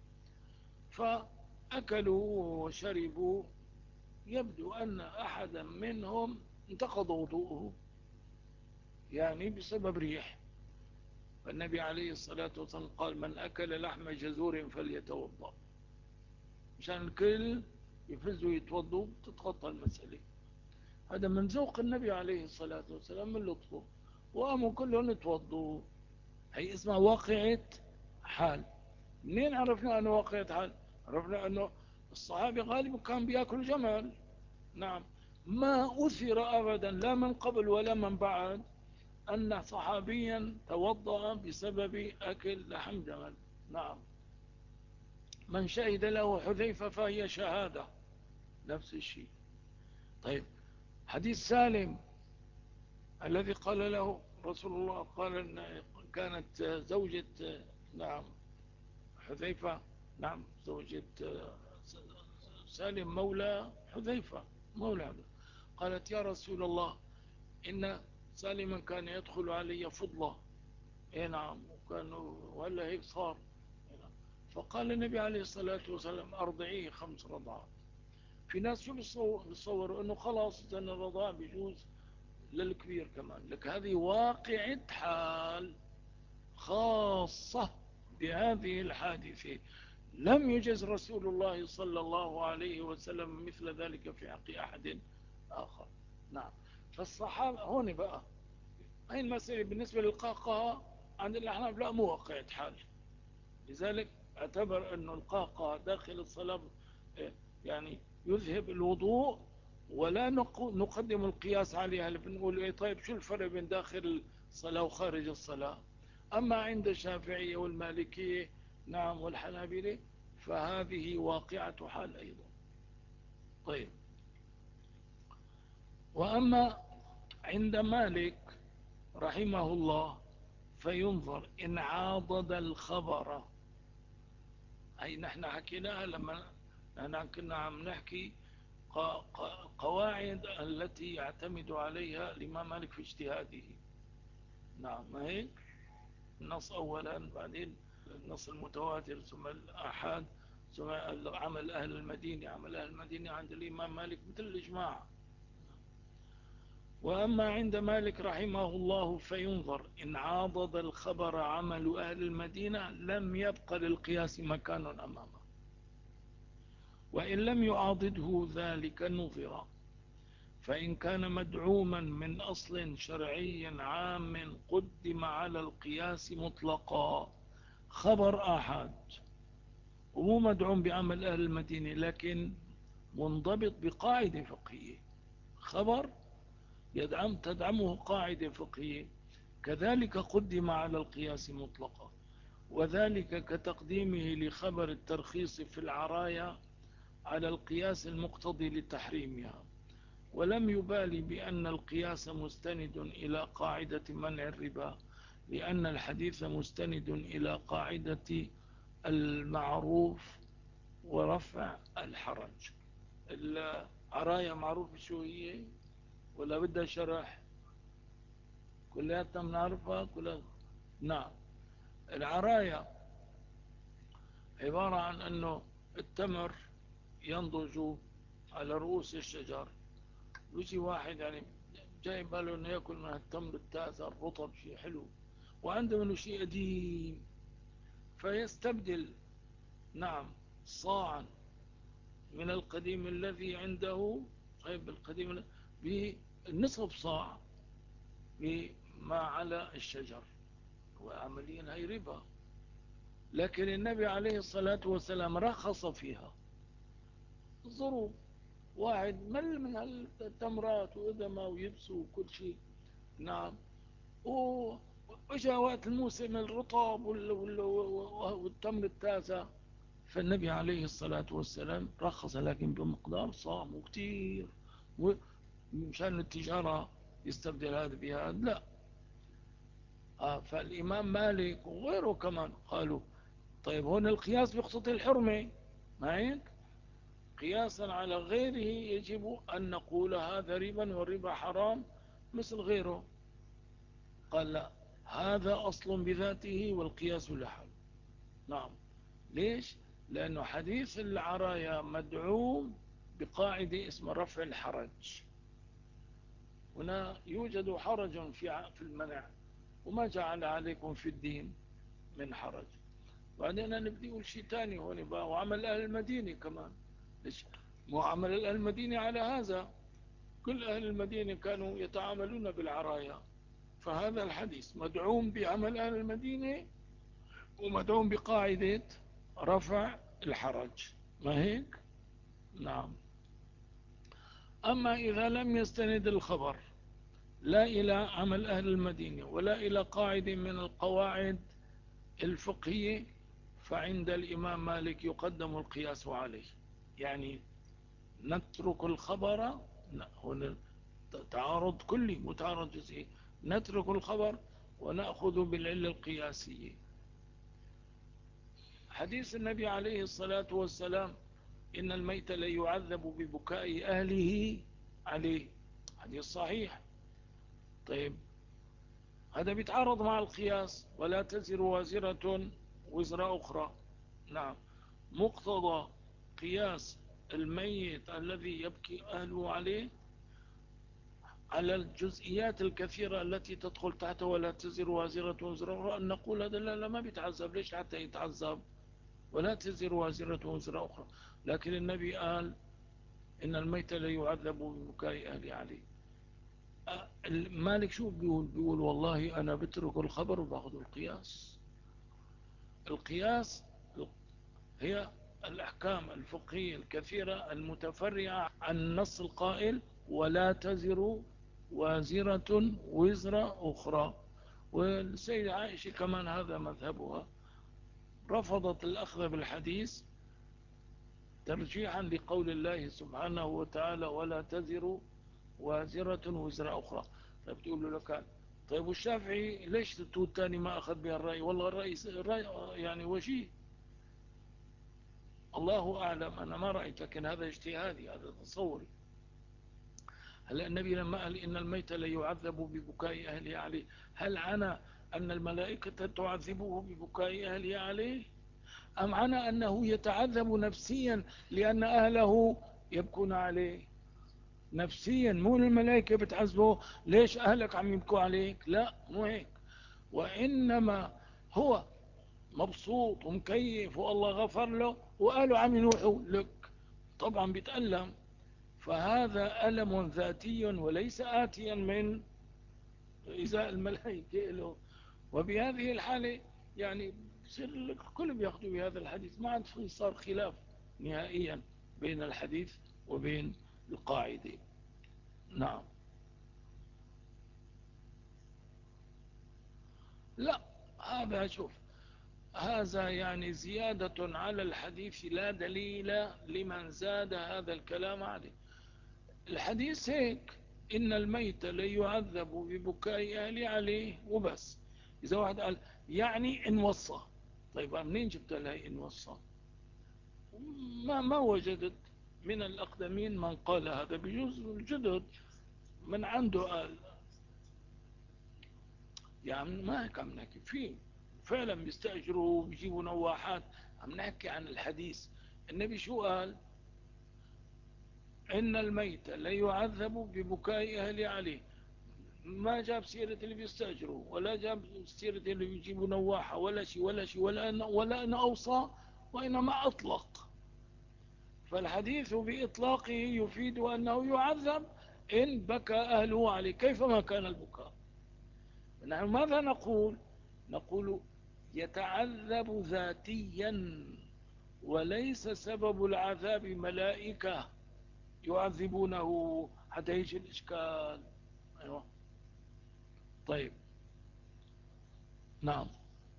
A: فأكلوا وشربوا، يبدو أن أحدا منهم انتقض وضوءه يعني بسبب ريح. فالنبي عليه الصلاة والسلام قال من أكل لحم جزور فليتوضأ، مشان الكل يفزوا يتوضوا تتغطى المسألة. هذا من ذوق النبي عليه الصلاة والسلام، من لطفه، وقاموا كلهم يتوضوا. هي اسمها واقعة حال. منين عرفنا أنه واقعة حال؟ عرفنا أنه الصحابي غالبا كان بيأكل جمل. نعم. ما أثر أبدا لا من قبل ولا من بعد أن صحابيا توضأ بسبب أكل لحم جمل. نعم. من شهد له حذيفة فهي شهادة، نفس الشيء. طيب حديث سالم الذي قال له رسول الله، قال إن كانت زوجة، نعم، حذيفة، نعم، زوجة سالم مولى حذيفة، مولى حذيفة. قالت يا رسول الله إن سالما كان يدخل علي فضلة. اي نعم، وهلا هيك صار. فقال النبي عليه الصلاة والسلام أرضعيه 5 رضعات. في ناس شو بيصوروا انه خلاص إذا الرضاع بيجوز للكبير كمان. لك هذه واقعة حال خاصة بهذه الحادثة، لم يجز رسول الله صلى الله عليه وسلم مثل ذلك في حق أحد آخر. نعم. فالصحابة هون بقى هاي المسألة بالنسبة للقهقه عند الأحناف لا، مو واقعة حال. لذلك اعتبر أن القهقه داخل الصلاة يعني يذهب الوضوء، ولا نقدم القياس عليها. اللي بنقول ايه طيب شو الفرق بين داخل الصلاة وخارج الصلاة؟ أما عند الشافعية والمالكية، نعم، والحنابلة، فهذه واقعة حال أيضا. طيب، وأما عند مالك رحمه الله فينظر إن عاضد الخبر. أي نحن حكيناها لما نحن كنا عم نحكي قواعد التي يعتمد عليها الإمام مالك في اجتهاده. نعم، ما هيك؟ النص أولا، بعدين النص المتواتر، ثم الآحاد، ثم عمل أهل المدينة. عمل أهل المدينة عند الإمام مالك مثل الإجماع. وأما عند مالك رحمه الله فينظر إن عاضد الخبر عمل أهل المدينة لم يبق للقياس مكان أمامه، وإن لم يعاضده ذلك نظر. فإن كان مدعوما من أصل شرعي عام قدم على القياس مطلقا. خبر آحاد ومو مدعوم بعمل أهل المدينة، لكن منضبط بقاعدة فقهية. خبر تدعمه قاعدة فقهية، كذلك قدم على القياس مطلقا. وذلك كتقديمه لخبر الترخيص في العرايا على القياس المقتضي لتحريمها، ولم يبالي بأن القياس مستند إلى قاعدة منع الربا، لأن الحديث مستند إلى قاعدة المعروف ورفع الحرج. العرايا معروف شو هي ولا بدها شرح؟ كلياتنا بنعرفها كلها. نعم. العرايا عبارة عن أنه التمر ينضج على رؤوس الشجر، ويجي واحد يعني جاي باله انه ياكل من التمر التازة الرطب شيء حلو، وعنده منه شيء قديم، فيستبدل، نعم، صاعا من القديم الذي عنده، طيب القديم بنصف صاع بما على الشجر، وعمليا هي ربا. لكن النبي عليه الصلاة والسلام رخص فيها. الظروف، واحد مل من التمرات وإدمة ويبسه وكل شيء، نعم، وإجا وقت الموسم الرطب والتمر التازة، فالنبي عليه الصلاة والسلام رخص، لكن بمقدار صام وكتير، مشان التجارة يستبدل هذا بهذا لا. فالإمام مالك وغيره كمان قالوا طيب هون القياس بيقتضي الحرمة، ما هيك؟ قياسا على غيره يجب أن نقول هذا ربا والربا حرام مثل غيره. قال لا، هذا أصل بذاته والقياس لحال. نعم. ليش؟ لأنه حديث العرايا مدعوم بقاعدة اسمها رفع الحرج. هنا يوجد حرج في المنع، وما جعل عليكم في الدين من حرج. بعدين أنا بدي أقول شيء تاني هون بقى، وعمل أهل المدينة كمان. ليش؟ مو عمل أهل المدينة على هذا، كل أهل المدينة كانوا يتعاملون بالعرايا، فهذا الحديث مدعوم بعمل أهل المدينة ومدعوم بقاعدة رفع الحرج، ما هيك؟ نعم. أما إذا لم يستند الخبر لا إلى عمل أهل المدينة ولا إلى قاعدة من القواعد الفقهية، فعند الإمام مالك يقدم القياس عليه. يعني نترك الخبر، هنا تعارض كلي متعارض جزئي، نترك الخبر ونأخذ بالعلة القياسية. حديث النبي عليه الصلاة والسلام إن الميت لا يعذب ببكاء أهله عليه، حديث صحيح. طيب هذا بيتعارض مع القياس، ولا تزر وازرة وزر أخرى. نعم، مقتضى قياس الميت الذي يبكي أهله عليه على الجزئيات الكثيرة التي تدخل تحت ولا تزر وازرة وزر أخرى، أن نقول هذا لا ما بيتعذب، ليش حتى يتعذب؟ ولا تزر وازرة وزر أخرى. لكن النبي قال إن الميت لا يعذب ببكاء أهله عليه. مالك شو بيقول والله أنا بترك الخبر وباخذ القياس. القياس هي الأحكام الفقهية الكثيرة المتفرعة عن النص القائل ولا تزر وازرة وزر أخرى. والسيدة عائشة كمان هذا مذهبها، رفضت الأخذ بالحديث ترجيحا لقول الله سبحانه وتعالى ولا تزر وازرة وزر أخرى. طيب تقول له لك طيب والشافعي ليش تقول تاني ما أخذ بها الرأي؟ والله الرأي يعني وجيه، الله أعلم، أنا ما رأيت، لكن هذا اجتهادي، هذا تصوري. هل النبي لما قال إن الميت لا يعذب ببكاء أهله عليه، هل عنى أن الملائكة تعذبه ببكاء أهله عليه، أم عنى أنه يتعذب نفسيا لأن أهله يبكون عليه نفسيا؟ مو الملائكة بتعذبه ليش أهلك عم يبكوا عليك، لا مو هيك، وإنما هو مبسوط ومكيف والله غفر له وقالوا عم ينوحوا لك، طبعا بيتألم، فهذا ألم ذاتي وليس آتيا من إزاء الملائكة له. وبهذه الحالة يعني بصير الكل بياخذوا بهذا الحديث، ما عاد صار خلاف نهائيا بين الحديث وبين القاعدة. نعم. لا، هذا شوف، هذا يعني زيادة على الحديث لا دليل لمن زاد هذا الكلام عليه. الحديث هيك إن الميت لا يعذب ببكاء أهله عليه وبس. إذا واحد قال يعني إن وصى، طيب منين جبت لها إن وصى؟ ما وجدت من الأقدمين من قال هذا، بجوز الجدد من عنده قال، يعني ما هيك عم نحكي فيه، فعلا بيستأجروا وبيجيبوا نواحات، عم نحكي عن الحديث. النبي شو قال؟ إن الميت لا يعذب ببكاء أهله عليه، ما جاب سيرة اللي بيستأجروا، ولا جاب سيرة اللي بيجيبوا نواحة، ولا شيء ولا شيء، ولا أن أوصى، وإنما أطلق. فالحديث بإطلاقه يفيد أنه يعذب إن بكى أهله عليه كيفما كان البكاء. نحن ماذا نقول؟ نقول يتعذب ذاتيا، وليس سبب العذاب ملائكة يعذبونه، حتى يجي الإشكال. أيوة. طيب. نعم.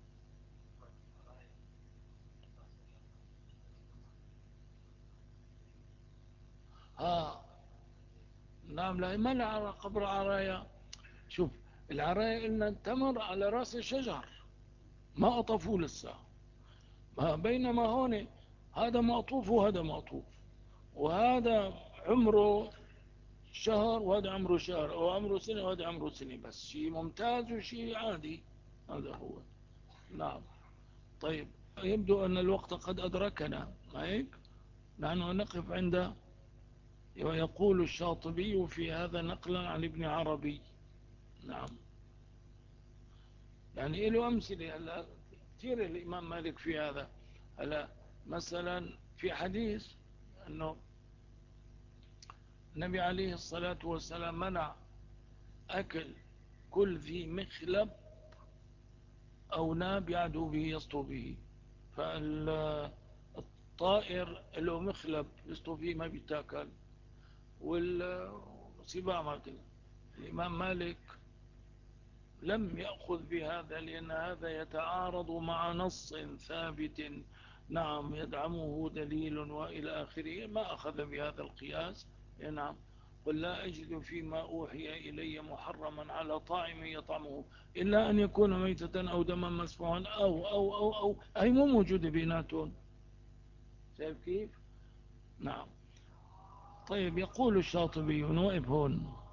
A: نعم، لا ما لها قبر عرايا. شوف، العرايا إن تمر على رأس الشجر، ما أطفوا لسه، بينما هون هذا مقطوف وهذا مقطوف، وهذا عمره شهر وهذا عمره شهر، أو عمره سنة وهذا عمره سنة، بس شيء ممتاز وشيء عادي، هذا هو. نعم. طيب، يبدو أن الوقت قد أدركنا، ما هيك؟ نحن نقف عند ويقول الشاطبي في هذا نقلا عن ابن عربي. نعم. يعني له أمثلة هلا كثير الإمام مالك في هذا. هلا مثلا في حديث أنه النبي عليه الصلاة والسلام منع أكل كل ذي مخلب أو ناب يعدو به يسطو به. فالطائر له مخلب يسطو فيه ما بيتاكل، والسباع ما بيتاكل. الإمام مالك لم يأخذ بهذا لأن هذا يتعارض مع نص ثابت، نعم، يدعمه دليل وإلى آخره، ما أخذ بهذا القياس. نعم. قل لا أجد فيما أوحي إلي محرما على طاعم يطعمه إلا أن يكون ميتة أو دما مسفوحا أو أي مو موجودة بيناتهم. شايف كيف؟ نعم. طيب يقول الشاطبي نوقف هون.